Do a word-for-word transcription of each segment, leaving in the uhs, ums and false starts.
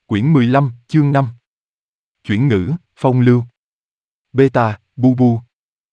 Quyển mười lăm, chương năm. Chuyển ngữ, phong lưu. Beta, bu bu.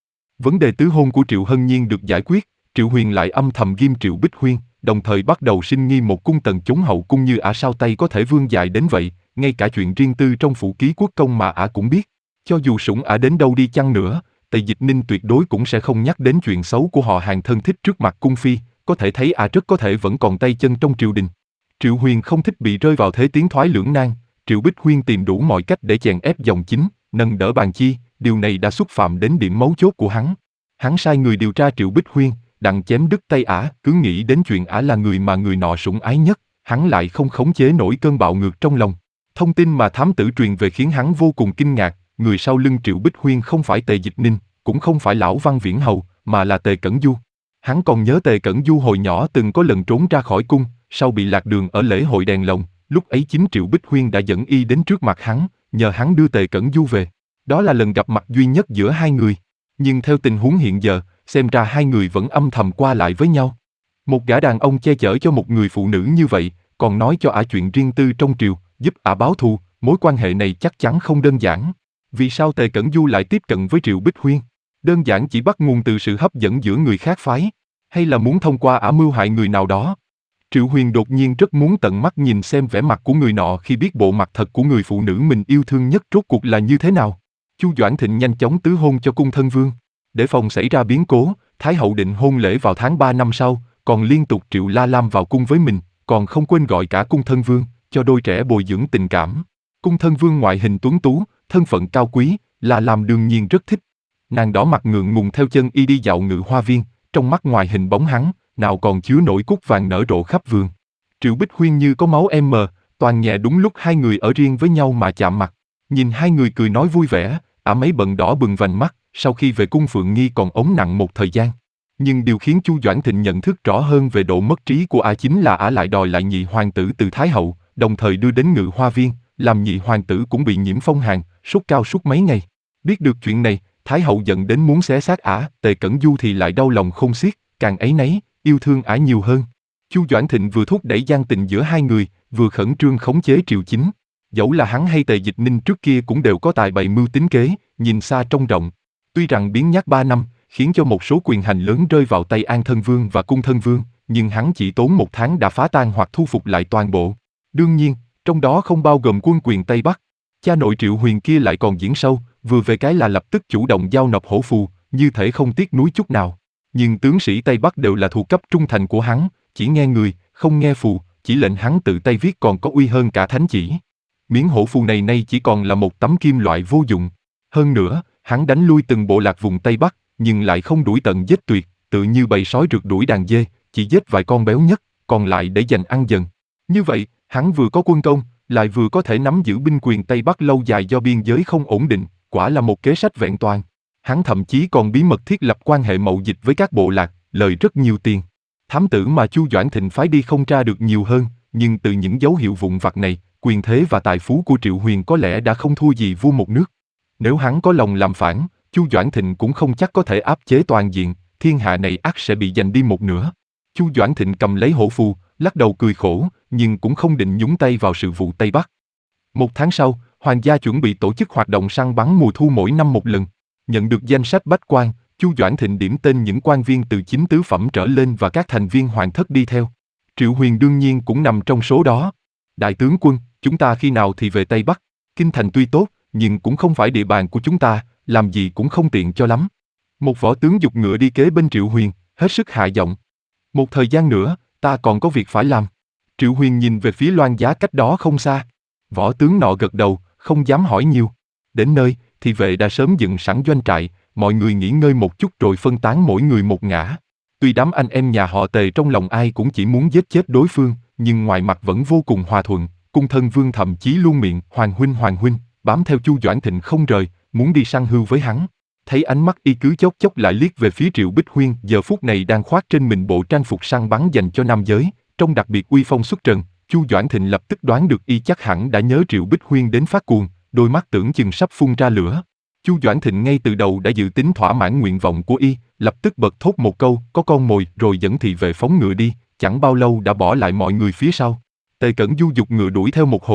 Vấn đề tứ hôn của Triệu Hân Nhiên được giải quyết, Triệu Huyền lại âm thầm ghim Triệu Bích Huyên, đồng thời bắt đầu sinh nghi một cung tần chống hậu cung như ả sao Tây có thể vươn dài đến vậy, ngay cả chuyện riêng tư trong phủ ký quốc công mà ả cũng biết. Cho dù sủng ả đến đâu đi chăng nữa, Tề Dịch Ninh tuyệt đối cũng sẽ không nhắc đến chuyện xấu của họ hàng thân thích trước mặt cung phi, có thể thấy ả rất có thể vẫn còn tay chân trong triều đình. Triệu Huyền không thích bị rơi vào thế tiến thoái lưỡng nan, Triệu Bích Huyên tìm đủ mọi cách để chèn ép dòng chính, nâng đỡ bàn chi, điều này đã xúc phạm đến điểm mấu chốt của hắn. Hắn sai người điều tra Triệu Bích Huyên, đặng chém đứt tay ả, cứ nghĩ đến chuyện ả là người mà người nọ sủng ái nhất, hắn lại không khống chế nổi cơn bạo ngược trong lòng. Thông tin mà thám tử truyền về khiến hắn vô cùng kinh ngạc, người sau lưng Triệu Bích Huyên không phải Tề Dịch Ninh, cũng không phải lão Văn Viễn Hầu, mà là Tề Cẩn Du. Hắn còn nhớ Tề Cẩn Du hồi nhỏ từng có lần trốn ra khỏi cung, sau bị lạc đường ở lễ hội đèn lồng, lúc ấy chính Triệu Bích Huyên đã dẫn y đến trước mặt hắn, nhờ hắn đưa Tề Cẩn Du về. Đó là lần gặp mặt duy nhất giữa hai người. Nhưng theo tình huống hiện giờ, xem ra hai người vẫn âm thầm qua lại với nhau. Một gã đàn ông che chở cho một người phụ nữ như vậy, còn nói cho ả chuyện riêng tư trong triều, giúp ả báo thù, mối quan hệ này chắc chắn không đơn giản. Vì sao Tề Cẩn Du lại tiếp cận với Triệu Bích Huyên? Đơn giản chỉ bắt nguồn từ sự hấp dẫn giữa người khác phái, hay là muốn thông qua ả mưu hại người nào đó? Triệu Huyền đột nhiên rất muốn tận mắt nhìn xem vẻ mặt của người nọ khi biết bộ mặt thật của người phụ nữ mình yêu thương nhất rốt cuộc là như thế nào. Chu Doãn Thịnh nhanh chóng tứ hôn cho cung thân vương. Để phòng xảy ra biến cố, Thái hậu định hôn lễ vào tháng ba năm sau, còn liên tục triệu La Lam vào cung với mình, còn không quên gọi cả cung thân vương, cho đôi trẻ bồi dưỡng tình cảm. Cung thân vương ngoại hình tuấn tú, thân phận cao quý, La Lam đương nhiên rất thích. Nàng đỏ mặt ngượng ngùng theo chân y đi dạo ngự hoa viên, trong mắt ngoài hình bóng hắn, nào còn chứa nổi cúc vàng nở rộ khắp vườn. Triệu Bích Huyên như có máu em mờ, toàn nhẹ đúng lúc hai người ở riêng với nhau mà chạm mặt. Nhìn hai người cười nói vui vẻ, ả mấy bận đỏ bừng vành mắt, sau khi về cung Phượng Nghi còn ốm nặng một thời gian. Nhưng điều khiến Chu Doãn Thịnh nhận thức rõ hơn về độ mất trí của ả chính là ả lại đòi lại nhị hoàng tử từ Thái hậu, đồng thời đưa đến ngự hoa viên, làm nhị hoàng tử cũng bị nhiễm phong hàn, sốt cao suốt mấy ngày. Biết được chuyện này, Thái hậu giận đến muốn xé xác ả, Tề Cẩn Du thì lại đau lòng khôn xiết, càng áy náy, yêu thương ả nhiều hơn. Chu Doãn Thịnh vừa thúc đẩy gian tình giữa hai người, vừa khẩn trương khống chế triều chính. Dẫu là hắn hay Tề Dịch Ninh trước kia cũng đều có tài bày mưu tính kế, nhìn xa trông rộng. Tuy rằng biến nhát ba năm, khiến cho một số quyền hành lớn rơi vào tay An Thân Vương và Cung Thân Vương, nhưng hắn chỉ tốn một tháng đã phá tan hoặc thu phục lại toàn bộ. Đương nhiên, trong đó không bao gồm quân quyền Tây Bắc. Cha nội Triệu Huyền kia lại còn diễn sâu, vừa về cái là lập tức chủ động giao nộp hổ phù, như thể không tiếc nuối chút nào. Nhưng tướng sĩ Tây Bắc đều là thuộc cấp trung thành của hắn, chỉ nghe người, không nghe phù, chỉ lệnh hắn tự tay viết còn có uy hơn cả thánh chỉ. Miếng hổ phù này nay chỉ còn là một tấm kim loại vô dụng. Hơn nữa, hắn đánh lui từng bộ lạc vùng Tây Bắc, nhưng lại không đuổi tận giết tuyệt, tự như bầy sói rượt đuổi đàn dê, chỉ giết vài con béo nhất, còn lại để dành ăn dần. Như vậy, hắn vừa có quân công, lại vừa có thể nắm giữ binh quyền Tây Bắc lâu dài do biên giới không ổn định, quả là một kế sách vẹn toàn. Hắn thậm chí còn bí mật thiết lập quan hệ mậu dịch với các bộ lạc, lời rất nhiều tiền. Thám tử mà Chu Doãn Thịnh phái đi không tra được nhiều hơn, nhưng từ những dấu hiệu vụn vặt này, quyền thế và tài phú của Triệu Huyền có lẽ đã không thua gì vua một nước. Nếu hắn có lòng làm phản, Chu Doãn Thịnh cũng không chắc có thể áp chế toàn diện, thiên hạ này ắt sẽ bị giành đi một nửa. Chu Doãn Thịnh cầm lấy hổ phù, lắc đầu cười khổ, nhưng cũng không định nhúng tay vào sự vụ Tây Bắc. Một tháng sau, hoàng gia chuẩn bị tổ chức hoạt động săn bắn mùa thu mỗi năm một lần. Nhận được danh sách bách quan, Chu Doãn Thịnh điểm tên những quan viên từ chính tứ phẩm trở lên và các thành viên hoàng thất đi theo. Triệu Huyền đương nhiên cũng nằm trong số đó. Đại tướng quân, chúng ta khi nào thì về Tây Bắc? Kinh thành tuy tốt, nhưng cũng không phải địa bàn của chúng ta, làm gì cũng không tiện cho lắm. Một võ tướng giục ngựa đi kế bên Triệu Huyền, hết sức hạ giọng. Một thời gian nữa, ta còn có việc phải làm. Triệu Huyền nhìn về phía Loan Giá cách đó không xa. Võ tướng nọ gật đầu, không dám hỏi nhiều. Đến nơi, thì vệ đã sớm dựng sẵn doanh trại, mọi người nghỉ ngơi một chút rồi phân tán mỗi người một ngả. Tuy đám anh em nhà họ Tề trong lòng ai cũng chỉ muốn giết chết đối phương, nhưng ngoài mặt vẫn vô cùng hòa thuận. Cung Thân Vương thậm chí luôn miệng Hoàng huynh Hoàng huynh, bám theo Chu Doãn Thịnh không rời, muốn đi săn hưu với hắn. Thấy ánh mắt y cứ chốc chốc lại liếc về phía Triệu Bích Huyên giờ phút này đang khoác trên mình bộ trang phục săn bắn dành cho nam giới, trông đặc biệt uy phong xuất trần. Chu Doãn Thịnh lập tức đoán được y chắc hẳn đã nhớ Triệu Bích Huyên đến phát cuồng, đôi mắt tưởng chừng sắp phun ra lửa. Chu Doãn Thịnh ngay từ đầu đã dự tính thỏa mãn nguyện vọng của y, lập tức bật thốt một câu, có con mồi, rồi dẫn thị vệ phóng ngựa đi, chẳng bao lâu đã bỏ lại mọi người phía sau. Tề Cẩn Du giục ngựa đuổi theo một hồi,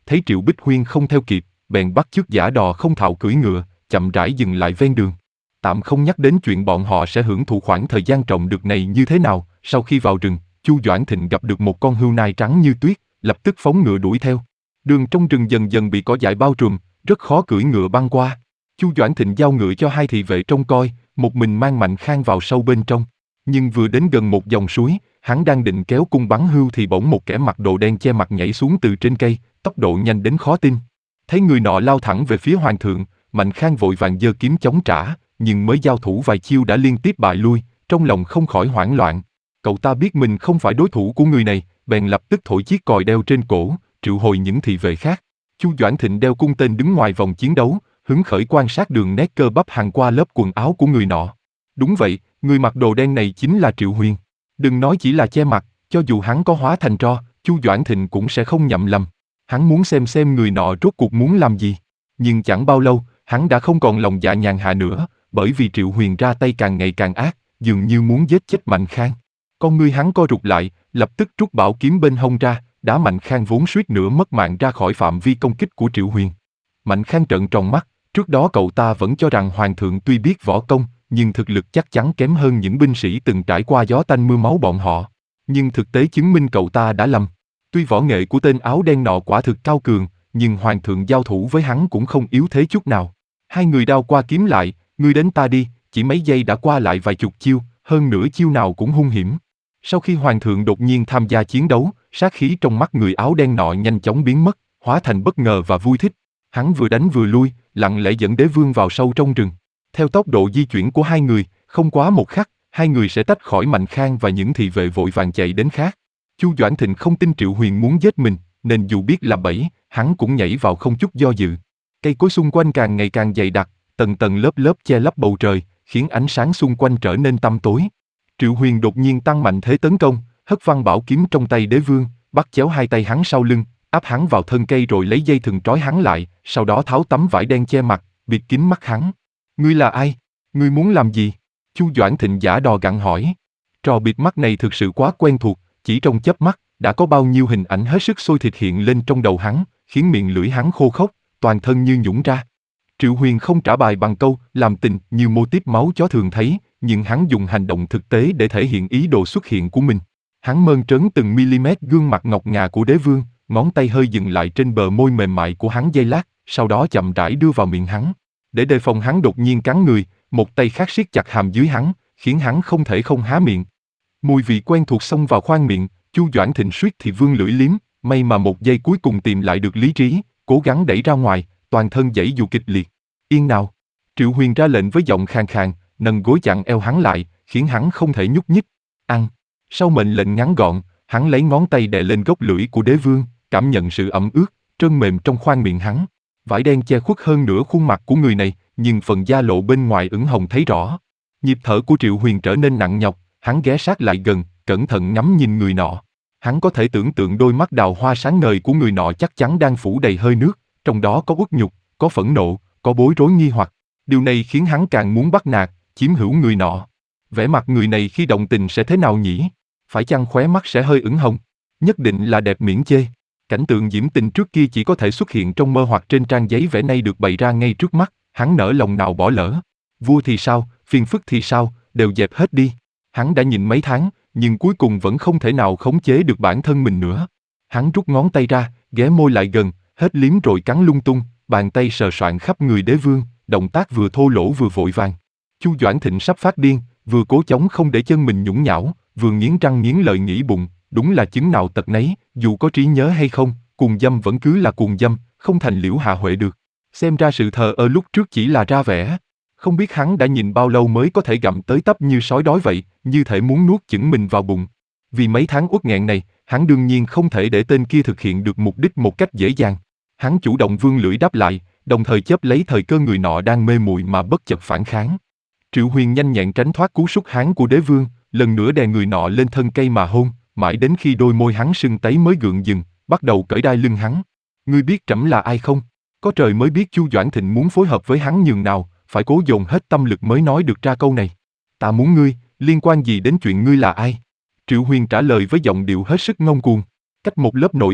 thấy Triệu Bích Huyên không theo kịp, bèn bắt chước giả đò không thạo cưỡi ngựa, chậm rãi dừng lại ven đường. Tạm không nhắc đến chuyện bọn họ sẽ hưởng thụ khoảng thời gian trộm được này như thế nào, sau khi vào rừng, Chu Doãn Thịnh gặp được một con hươu nai trắng như tuyết, lập tức phóng ngựa đuổi theo. Đường trong rừng dần dần bị cỏ dại bao trùm, rất khó cưỡi ngựa băng qua. Chu Doãn Thịnh giao ngựa cho hai thị vệ trông coi, một mình mang Mạnh Khang vào sâu bên trong. Nhưng vừa đến gần một dòng suối, hắn đang định kéo cung bắn hươu thì bỗng một kẻ mặc đồ đen che mặt nhảy xuống từ trên cây, tốc độ nhanh đến khó tin. Thấy người nọ lao thẳng về phía hoàng thượng, Mạnh Khang vội vàng giơ kiếm chống trả, nhưng mới giao thủ vài chiêu đã liên tiếp bại lui, trong lòng không khỏi hoảng loạn. Cậu ta biết mình không phải đối thủ của người này, bèn lập tức thổi chiếc còi đeo trên cổ, triệu hồi những thị vệ khác. Chu Doãn Thịnh đeo cung tên đứng ngoài vòng chiến đấu, hứng khởi quan sát đường nét cơ bắp hằn qua lớp quần áo của người nọ. Đúng vậy, người mặc đồ đen này chính là Triệu Huyền. Đừng nói chỉ là che mặt, cho dù hắn có hóa thành tro, Chu Doãn Thịnh cũng sẽ không nhầm lầm. Hắn muốn xem xem người nọ rốt cuộc muốn làm gì. Nhưng chẳng bao lâu, hắn đã không còn lòng dạ nhàn hạ nữa, bởi vì Triệu Huyền ra tay càng ngày càng ác, dường như muốn giết chết Mạnh Khang. Con ngươi hắn co rụt lại, lập tức rút bảo kiếm bên hông ra, đá Mạnh Khang vốn suýt nữa mất mạng ra khỏi phạm vi công kích của Triệu Huyền. Mạnh Khang trợn tròn mắt, trước đó cậu ta vẫn cho rằng Hoàng thượng tuy biết võ công, nhưng thực lực chắc chắn kém hơn những binh sĩ từng trải qua gió tanh mưa máu bọn họ. Nhưng thực tế chứng minh cậu ta đã lầm. Tuy võ nghệ của tên áo đen nọ quả thực cao cường, nhưng Hoàng thượng giao thủ với hắn cũng không yếu thế chút nào. Hai người đao qua kiếm lại, ngươi đến ta đi, chỉ mấy giây đã qua lại vài chục chiêu, hơn nữa chiêu nào cũng hung hiểm. Sau khi Hoàng thượng đột nhiên tham gia chiến đấu, sát khí trong mắt người áo đen nọ nhanh chóng biến mất, hóa thành bất ngờ và vui thích. Hắn vừa đánh vừa lui, lặng lẽ dẫn đế vương vào sâu trong rừng. Theo tốc độ di chuyển của hai người, không quá một khắc, hai người sẽ tách khỏi Mạnh Khang và những thị vệ vội vàng chạy đến khác. Chu Doãn Thịnh không tin Triệu Huyền muốn giết mình, nên dù biết là bẫy, hắn cũng nhảy vào không chút do dự. Cây cối xung quanh càng ngày càng dày đặc, tầng tầng lớp lớp che lấp bầu trời, khiến ánh sáng xung quanh trở nên tăm tối. Triệu Huyền đột nhiên tăng mạnh thế tấn công, hất văng bảo kiếm trong tay đế vương, bắt chéo hai tay hắn sau lưng, áp hắn vào thân cây rồi lấy dây thừng trói hắn lại, sau đó tháo tấm vải đen che mặt, bịt kín mắt hắn. Ngươi là ai? Ngươi muốn làm gì? Chu Doãn Thịnh giả đò gặng hỏi. Trò bịt mắt này thực sự quá quen thuộc, chỉ trong chớp mắt, đã có bao nhiêu hình ảnh hết sức sôi thịt hiện lên trong đầu hắn, khiến miệng lưỡi hắn khô khốc, toàn thân như nhũn ra. Triệu Huyền không trả bài bằng câu làm tình như mô típ máu chó thường thấy, nhưng hắn dùng hành động thực tế để thể hiện ý đồ xuất hiện của mình. Hắn mơn trớn từng mm gương mặt ngọc ngà của đế vương, ngón tay hơi dừng lại trên bờ môi mềm mại của hắn giây lát, sau đó chậm rãi đưa vào miệng hắn. Để đề phòng hắn đột nhiên cắn người, một tay khác siết chặt hàm dưới hắn, khiến hắn không thể không há miệng. Mùi vị quen thuộc xông vào khoang miệng, Chu Doãn Thịnh suýt thì vương lưỡi liếm, may mà một giây cuối cùng tìm lại được lý trí, cố gắng đẩy ra ngoài, toàn thân giãy giụa kịch liệt. Yên nào! Triệu Huyền ra lệnh với giọng khàn khàn, nâng gối chặn eo hắn lại, khiến hắn không thể nhúc nhích. Ăn! Sau mệnh lệnh ngắn gọn, hắn lấy ngón tay đè lên gốc lưỡi của đế vương, cảm nhận sự ẩm ướt, trơn mềm trong khoang miệng hắn. Vải đen che khuất hơn nửa khuôn mặt của người này, nhưng phần da lộ bên ngoài ửng hồng thấy rõ. Nhịp thở của Triệu Huyền trở nên nặng nhọc, hắn ghé sát lại gần, cẩn thận ngắm nhìn người nọ. Hắn có thể tưởng tượng đôi mắt đào hoa sáng ngời của người nọ chắc chắn đang phủ đầy hơi nước, trong đó có uất nhục, có phẫn nộ, có bối rối nghi hoặc. Điều này khiến hắn càng muốn bắt nạt, chiếm hữu người nọ. Vẻ mặt người này khi động tình sẽ thế nào nhỉ? Phải chăng khóe mắt sẽ hơi ửng hồng? Nhất định là đẹp miễn chê. Cảnh tượng diễm tình trước kia chỉ có thể xuất hiện trong mơ hoặc trên trang giấy vẽ nay được bày ra ngay trước mắt, hắn nỡ lòng nào bỏ lỡ. Vua thì sao, phiền phức thì sao, đều dẹp hết đi. Hắn đã nhịn mấy tháng, nhưng cuối cùng vẫn không thể nào khống chế được bản thân mình nữa. Hắn rút ngón tay ra, ghé môi lại gần, hết liếm rồi cắn lung tung, bàn tay sờ soạng khắp người đế vương, động tác vừa thô lỗ vừa vội vàng. Chu Doãn Thịnh sắp phát điên, vừa cố chống không để chân mình nhũn nhão, vừa nghiến răng nghiến lợi nghĩ bụng, đúng là chứng nào tật nấy, dù có trí nhớ hay không, cuồng dâm vẫn cứ là cuồng dâm, không thành liễu hạ huệ được. Xem ra sự thờ ơ lúc trước chỉ là ra vẻ. Không biết hắn đã nhìn bao lâu mới có thể gặm tới tấp như sói đói vậy, như thể muốn nuốt chửng mình vào bụng. Vì mấy tháng uất nghẹn này, hắn đương nhiên không thể để tên kia thực hiện được mục đích một cách dễ dàng. Hắn chủ động vươn lưỡi đáp lại, đồng thời chớp lấy thời cơ người nọ đang mê muội mà bất chợt phản kháng. Triệu Huyền nhanh nhẹn tránh thoát cú sút háng của đế vương, lần nữa đè người nọ lên thân cây mà hôn, mãi đến khi đôi môi hắn sưng tấy mới gượng dừng, bắt đầu cởi đai lưng hắn. Ngươi biết trẫm là ai không? Có trời mới biết Chu Doãn Thịnh muốn phối hợp với hắn nhường nào, phải cố dồn hết tâm lực mới nói được ra câu này. Ta muốn ngươi, liên quan gì đến chuyện ngươi là ai? Triệu Huyền trả lời với giọng điệu hết sức ngông cuồng. Cách một lớp nội y,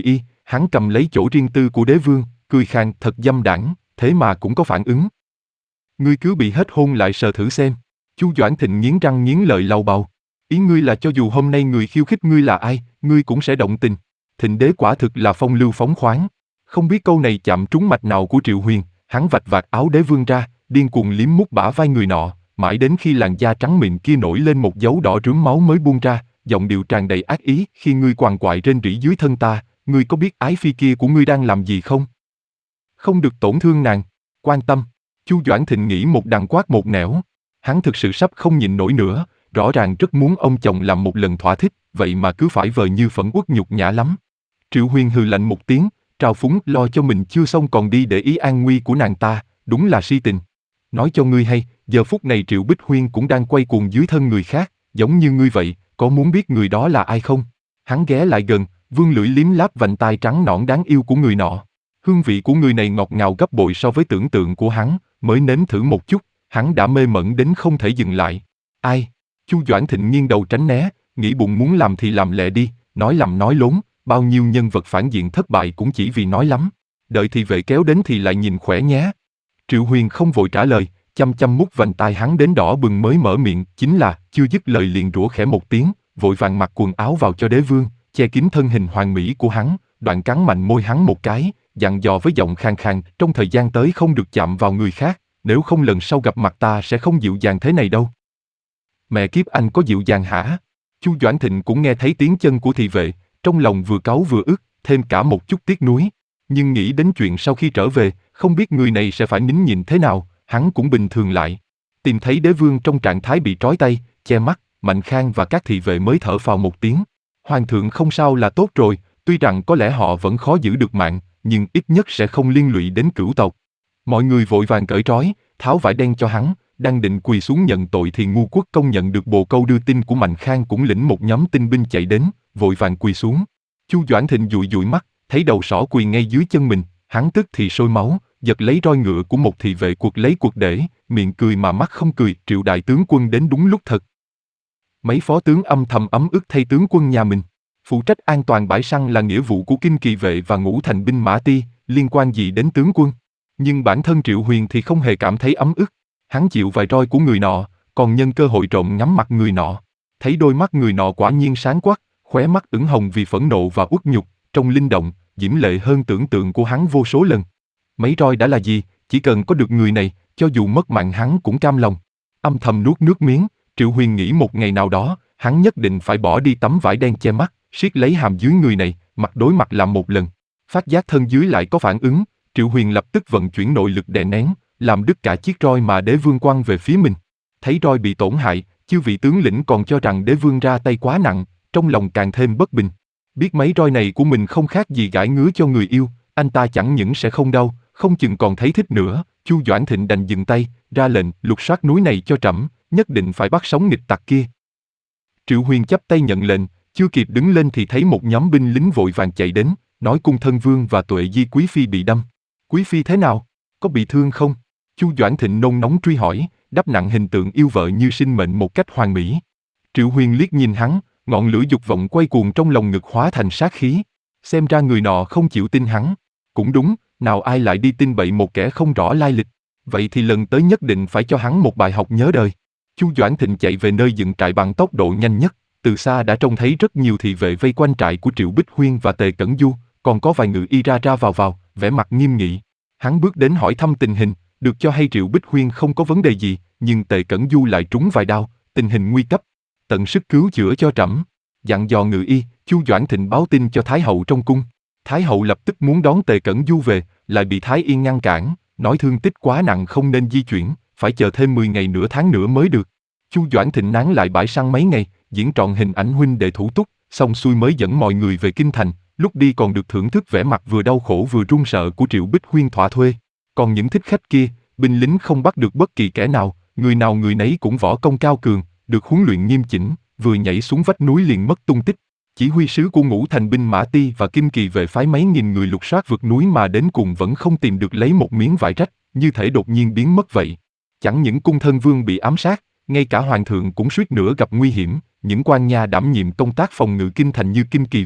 Hắn cầm lấy chỗ riêng tư của đế vương, cười khàn thật dâm đãng, thế mà cũng có phản ứng. Ngươi cứ bị hết hôn lại sờ thử xem. Chu Doãn Thịnh nghiến răng nghiến lợi lầu bầu. Ý ngươi là cho dù hôm nay người khiêu khích ngươi là ai, ngươi cũng sẽ động tình. Thịnh đế quả thực là phong lưu phóng khoáng. Không biết câu này chạm trúng mạch nào của Triệu Huyền, hắn vạch vạt áo đế vương ra, điên cuồng liếm mút bả vai người nọ, mãi đến khi làn da trắng mịn kia nổi lên một dấu đỏ rướm máu mới buông ra, giọng điệu tràn đầy ác ý. Khi ngươi quằn quại rên rỉ dưới thân ta, ngươi có biết ái phi kia của ngươi đang làm gì không? Không được tổn thương nàng. Quan tâm. Chu Doãn Thịnh nghĩ một đằng quát một nẻo. Hắn thực sự sắp không nhịn nổi nữa, rõ ràng rất muốn ông chồng làm một lần thỏa thích, vậy mà cứ phải vờ như phẫn uất nhục nhã lắm. Triệu Huyền hừ lạnh một tiếng, trào phúng lo cho mình chưa xong còn đi để ý an nguy của nàng ta, đúng là si tình. Nói cho ngươi hay, giờ phút này Triệu Bích Huyên cũng đang quay cuồng dưới thân người khác, giống như ngươi vậy, có muốn biết người đó là ai không? Hắn ghé lại gần, vươn lưỡi liếm láp vành tai trắng nõn đáng yêu của người nọ. Hương vị của người này ngọt ngào gấp bội so với tưởng tượng của hắn, mới nếm thử một chút, hắn đã mê mẩn đến không thể dừng lại. Ai? Chu Doãn Thịnh nghiêng đầu tránh né, nghĩ bụng muốn làm thì làm lẹ đi, nói lầm nói lốn, bao nhiêu nhân vật phản diện thất bại cũng chỉ vì nói lắm. Đợi thị vệ kéo đến thì lại nhìn khỏe nhé. Triệu Huyền không vội trả lời, chăm chăm mút vành tai hắn đến đỏ bừng mới mở miệng, chính là, chưa dứt lời liền rủa khẽ một tiếng, vội vàng mặc quần áo vào cho đế vương, che kín thân hình hoàn mỹ của hắn, đoạn cắn mạnh môi hắn một cái, dặn dò với giọng khàn khàn, trong thời gian tới không được chạm vào người khác, nếu không lần sau gặp mặt ta sẽ không dịu dàng thế này đâu. Mẹ kiếp anh có dịu dàng hả? Chu Doãn Thịnh cũng nghe thấy tiếng chân của thị vệ, trong lòng vừa cáu vừa ức, thêm cả một chút tiếc nuối. Nhưng nghĩ đến chuyện sau khi trở về, không biết người này sẽ phải nín nhịn thế nào, hắn cũng bình thường lại. Tìm thấy đế vương trong trạng thái bị trói tay, che mắt, Mạnh Khang và các thị vệ mới thở phào một tiếng. Hoàng thượng không sao là tốt rồi, tuy rằng có lẽ họ vẫn khó giữ được mạng, nhưng ít nhất sẽ không liên lụy đến cửu tộc. Mọi người vội vàng cởi trói, tháo vải đen cho hắn, đang định quỳ xuống nhận tội thì Ngu Quốc Công nhận được bồ câu đưa tin của Mạnh Khang cũng lĩnh một nhóm tinh binh chạy đến, vội vàng quỳ xuống. Chu Doãn Thịnh dụi dụi mắt, thấy đầu sỏ quỳ ngay dưới chân mình, hắn tức thì sôi máu, giật lấy roi ngựa của một thị vệ quật lấy quật để, miệng cười mà mắt không cười. Triệu đại tướng quân đến đúng lúc thật. Mấy phó tướng âm thầm ấm ức thay tướng quân nhà mình. Phụ trách an toàn bãi săn là nghĩa vụ của Kinh Kỳ vệ và Ngũ Thành binh mã ti, liên quan gì đến tướng quân? Nhưng bản thân Triệu Huyền thì không hề cảm thấy ấm ức. Hắn chịu vài roi của người nọ, còn nhân cơ hội trộm ngắm mặt người nọ. Thấy đôi mắt người nọ quả nhiên sáng quắc, khóe mắt ửng hồng vì phẫn nộ và uất nhục, trông linh động, diễm lệ hơn tưởng tượng của hắn vô số lần. Mấy roi đã là gì, chỉ cần có được người này, cho dù mất mạng hắn cũng cam lòng. Âm thầm nuốt nước miếng, Triệu Huyền nghĩ một ngày nào đó, hắn nhất định phải bỏ đi tấm vải đen che mắt, siết lấy hàm dưới người này, mặt đối mặt làm một lần. Phát giác thân dưới lại có phản ứng, Triệu Huyền lập tức vận chuyển nội lực đè nén, làm đứt cả chiếc roi mà đế vương quăng về phía mình. Thấy roi bị tổn hại, chư vị tướng lĩnh còn cho rằng đế vương ra tay quá nặng, trong lòng càng thêm bất bình. Biết mấy roi này của mình không khác gì gãi ngứa cho người yêu, anh ta chẳng những sẽ không đau, không chừng còn thấy thích nữa. Chu Doãn Thịnh đành dừng tay, ra lệnh lục soát núi này cho trẫm, nhất định phải bắt sống nghịch tặc kia. Triệu Huyền chắp tay nhận lệnh, chưa kịp đứng lên thì thấy một nhóm binh lính vội vàng chạy đến, nói cung thân vương và Tuệ Di quý phi bị đâm. Quý phi thế nào? Có bị thương không? Chu Doãn Thịnh nôn nóng truy hỏi, đắp nặng hình tượng yêu vợ như sinh mệnh một cách hoàn mỹ. Triệu Huyền liếc nhìn hắn, ngọn lửa dục vọng quay cuồng trong lòng ngực hóa thành sát khí. Xem ra người nọ không chịu tin hắn. Cũng đúng, nào ai lại đi tin bậy một kẻ không rõ lai lịch. Vậy thì lần tới nhất định phải cho hắn một bài học nhớ đời. Chu Doãn Thịnh chạy về nơi dựng trại bằng tốc độ nhanh nhất, từ xa đã trông thấy rất nhiều thị vệ vây quanh trại của Triệu Bích Huyên và Tề Cẩn Du, còn có vài ngự y ra ra vào vào, vẻ mặt nghiêm nghị. Hắn bước đến hỏi thăm tình hình, được cho hay Triệu Bích Huyên không có vấn đề gì, nhưng Tề Cẩn Du lại trúng vài đao, tình hình nguy cấp, tận sức cứu chữa cho trẫm. Dặn dò ngự y, Chu Doãn Thịnh báo tin cho Thái hậu trong cung. Thái hậu lập tức muốn đón Tề Cẩn Du về, lại bị Thái Yên ngăn cản, nói thương tích quá nặng không nên di chuyển, phải chờ thêm mười ngày nửa tháng nữa mới được. Chu Doãn Thịnh nán lại bãi săn mấy ngày, diễn trọn hình ảnh huynh đệ thủ túc, xong xuôi mới dẫn mọi người về kinh thành, lúc đi còn được thưởng thức vẻ mặt vừa đau khổ vừa run sợ của Triệu Bích Huyên thỏa thuê. Còn những thích khách kia, binh lính không bắt được bất kỳ kẻ nào, người nào người nấy cũng võ công cao cường, được huấn luyện nghiêm chỉnh, vừa nhảy xuống vách núi liền mất tung tích. Chỉ huy sứ của Ngũ Thành binh mã ti và Kinh Kỳ vệ phái mấy nghìn người lục soát vượt núi mà đến cùng vẫn không tìm được lấy một miếng vải rách, như thể đột nhiên biến mất vậy. Chẳng những cung thân vương bị ám sát, ngay cả hoàng thượng cũng suýt nữa gặp nguy hiểm. Những quan nha đảm nhiệm công tác phòng ngự kinh thành như Kinh Kỳ vệ,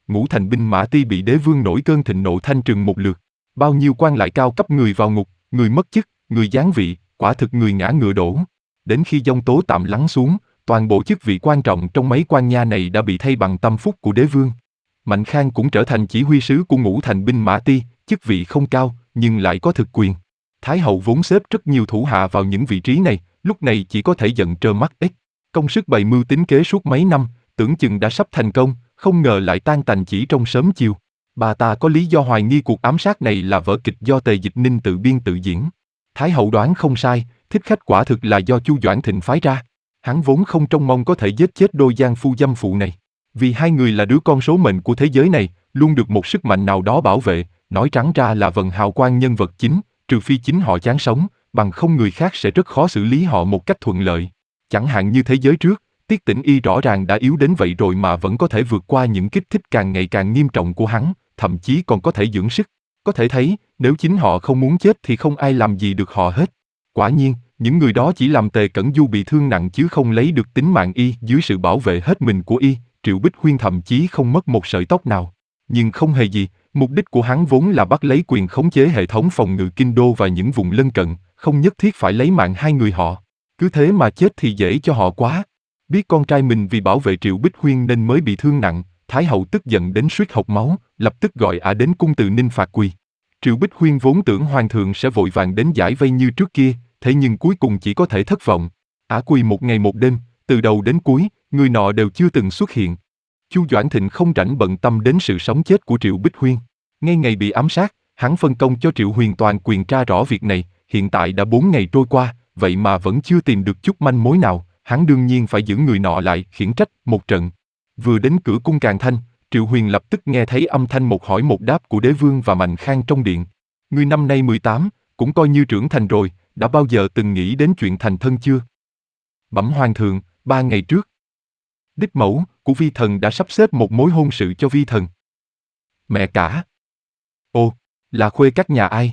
Ngũ thành binh mã Ti bị đế vương nổi cơn thịnh nộ thanh trừng một lượt. Bao nhiêu quan lại cao cấp người vào ngục, người mất chức, người giáng vị, quả thực người ngã ngựa đổ. Đến khi giông tố tạm lắng xuống, toàn bộ chức vị quan trọng trong mấy quan nha này đã bị thay bằng tâm phúc của đế vương. Mạnh Khang cũng trở thành chỉ huy sứ của ngũ thành binh mã Ti, chức vị không cao, nhưng lại có thực quyền. Thái hậu vốn xếp rất nhiều thủ hạ vào những vị trí này, lúc này chỉ có thể giận trơ mắt ếch. Công sức bày mưu tính kế suốt mấy năm, tưởng chừng đã sắp thành công, không ngờ lại tan tành chỉ trong sớm chiều. Bà ta có lý do hoài nghi cuộc ám sát này là vở kịch do Tề Dịch Ninh tự biên tự diễn. Thái hậu đoán không sai, thích khách quả thực là do Chu Doãn Thịnh phái ra. Hắn vốn không trông mong có thể giết chết đôi giang phu dâm phụ này. Vì hai người là đứa con số mệnh của thế giới này, luôn được một sức mạnh nào đó bảo vệ, nói trắng ra là vần hào quang nhân vật chính, trừ phi chính họ chán sống, bằng không người khác sẽ rất khó xử lý họ một cách thuận lợi. Chẳng hạn như thế giới trước, Tiết Tĩnh Y rõ ràng đã yếu đến vậy rồi mà vẫn có thể vượt qua những kích thích càng ngày càng nghiêm trọng của hắn, thậm chí còn có thể dưỡng sức. Có thể thấy, nếu chính họ không muốn chết thì không ai làm gì được họ hết. Quả nhiên, những người đó chỉ làm Tề Cẩn Du bị thương nặng chứ không lấy được tính mạng y. Dưới sự bảo vệ hết mình của y, Triệu Bích Huyên thậm chí không mất một sợi tóc nào. Nhưng không hề gì, mục đích của hắn vốn là bắt lấy quyền khống chế hệ thống phòng ngự kinh đô và những vùng lân cận, không nhất thiết phải lấy mạng hai người họ. Cứ thế mà chết thì dễ cho họ quá. Biết con trai mình vì bảo vệ Triệu Bích Huyên nên mới bị thương nặng, Thái hậu tức giận đến suýt hộc máu, lập tức gọi ả đến cung từ Ninh phạt quỳ. Triệu Bích Huyên vốn tưởng hoàng thượng sẽ vội vàng đến giải vây như trước kia, thế nhưng cuối cùng chỉ có thể thất vọng. Ả quỳ một ngày một đêm, từ đầu đến cuối, người nọ đều chưa từng xuất hiện. Chu Doãn Thịnh không rảnh bận tâm đến sự sống chết của Triệu Bích Huyên. Ngay ngày bị ám sát, hắn phân công cho Triệu Huyền toàn quyền tra rõ việc này. Hiện tại đã bốn ngày trôi qua, vậy mà vẫn chưa tìm được chút manh mối nào. Hắn đương nhiên phải giữ người nọ lại, khiển trách một trận. Vừa đến cửa cung Càn Thanh, Triệu Huyền lập tức nghe thấy âm thanh một hỏi một đáp của đế vương và Mạnh Khang trong điện. Ngươi năm nay mười tám, cũng coi như trưởng thành rồi, đã bao giờ từng nghĩ đến chuyện thành thân chưa? Bẩm hoàng thượng, ba ngày trước, đích mẫu của vi thần đã sắp xếp một mối hôn sự cho vi thần. Mẹ cả. Ồ, là khuê các nhà ai?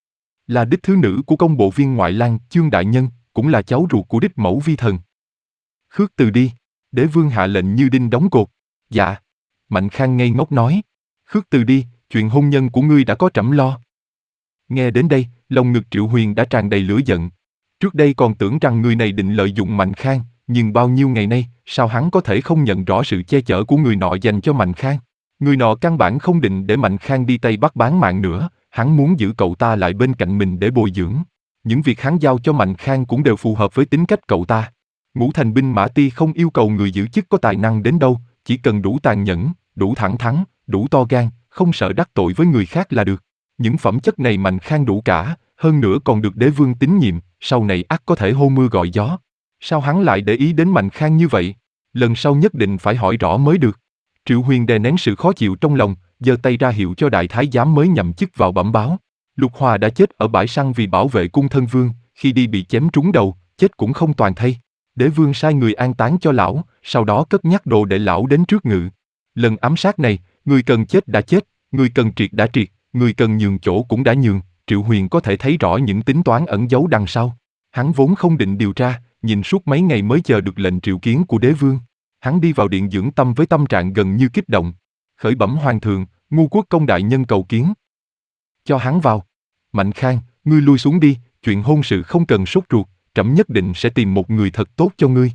Là đích thứ nữ của công bộ viên ngoại lang Chương đại nhân, cũng là cháu ruột của đích mẫu vi thần. Khước từ đi. Đế vương hạ lệnh như đinh đóng cột. Dạ. Mạnh Khang ngây ngốc nói. Khước từ đi, chuyện hôn nhân của ngươi đã có trẫm lo. Nghe đến đây, lòng ngực Triệu Huyền đã tràn đầy lửa giận. Trước đây còn tưởng rằng người này định lợi dụng Mạnh Khang, nhưng bao nhiêu ngày nay, sao hắn có thể không nhận rõ sự che chở của người nọ dành cho Mạnh Khang? Người nọ căn bản không định để Mạnh Khang đi Tây Bắc bán mạng nữa, hắn muốn giữ cậu ta lại bên cạnh mình để bồi dưỡng. Những việc hắn giao cho Mạnh Khang cũng đều phù hợp với tính cách cậu ta. Ngũ thành binh mã Ti không yêu cầu người giữ chức có tài năng đến đâu, chỉ cần đủ tàn nhẫn, đủ thẳng thắn, đủ to gan, không sợ đắc tội với người khác là được. Những phẩm chất này Mạnh Khang đủ cả, hơn nữa còn được đế vương tín nhiệm, sau này ắt có thể hô mưa gọi gió. Sao hắn lại để ý đến Mạnh Khang như vậy? Lần sau nhất định phải hỏi rõ mới được. Triệu Huyền đè nén sự khó chịu trong lòng, giơ tay ra hiệu cho đại thái giám mới nhậm chức vào bẩm báo. Lục Hòa đã chết ở bãi săn vì bảo vệ cung thân vương, khi đi bị chém trúng đầu, chết cũng không toàn thây. Đế vương sai người an táng cho lão, sau đó cất nhắc đồ để lão đến trước ngự. Lần ám sát này, người cần chết đã chết, người cần triệt đã triệt, người cần nhường chỗ cũng đã nhường. Triệu Huyền có thể thấy rõ những tính toán ẩn giấu đằng sau. Hắn vốn không định điều tra, nhìn suốt mấy ngày mới chờ được lệnh triệu kiến của đế vương. Hắn đi vào điện dưỡng tâm với tâm trạng gần như kích động. Khởi bẩm hoàng thượng, Ngu Quốc công đại nhân cầu kiến. Cho hắn vào. Mạnh Khang, ngươi lui xuống đi, chuyện hôn sự không cần sốt ruột, trẫm nhất định sẽ tìm một người thật tốt cho ngươi.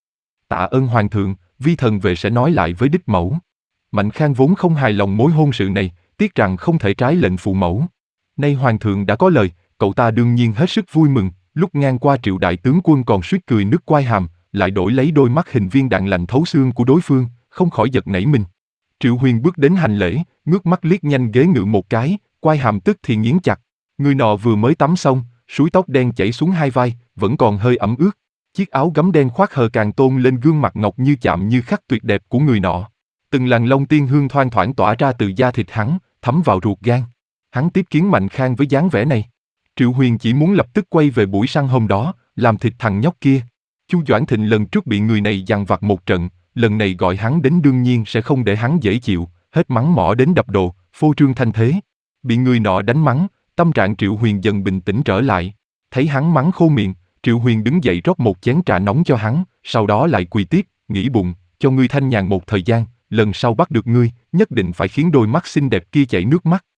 Tạ ơn hoàng thượng, vi thần về sẽ nói lại với đích mẫu. Mạnh Khang vốn không hài lòng mối hôn sự này, tiếc rằng không thể trái lệnh phụ mẫu. Nay hoàng thượng đã có lời, cậu ta đương nhiên hết sức vui mừng. Lúc ngang qua Triệu đại tướng quân còn suýt cười nứt quai hàm, lại đổi lấy đôi mắt hình viên đạn lạnh thấu xương của đối phương, không khỏi giật nảy mình. Triệu Huyền bước đến hành lễ, ngước mắt liếc nhanh ghế ngự một cái, quai hàm tức thì nghiến chặt. Người nọ vừa mới tắm xong, suối tóc đen chảy xuống hai vai, vẫn còn hơi ẩm ướt. Chiếc áo gấm đen khoác hờ càng tôn lên gương mặt ngọc như chạm như khắc tuyệt đẹp của người nọ. Từng làn lông tiên hương thoang thoảng tỏa ra từ da thịt hắn, thấm vào ruột gan. Hắn tiếp kiến Mạnh Khang với dáng vẻ này. Triệu Huyền chỉ muốn lập tức quay về buổi săn hôm đó, làm thịt thằng nhóc kia. Chu Doãn Thịnh lần trước bị người này dằn vặt một trận, lần này gọi hắn đến đương nhiên sẽ không để hắn dễ chịu, hết mắng mỏ đến đập đồ, phô trương thanh thế. Bị người nọ đánh mắng, tâm trạng Triệu Huyền dần bình tĩnh trở lại. Thấy hắn mắng khô miệng, Triệu Huyền đứng dậy rót một chén trà nóng cho hắn, sau đó lại quỳ tiếp, nghĩ bụng, cho ngươi thanh nhàn một thời gian, lần sau bắt được ngươi, nhất định phải khiến đôi mắt xinh đẹp kia chảy nước mắt.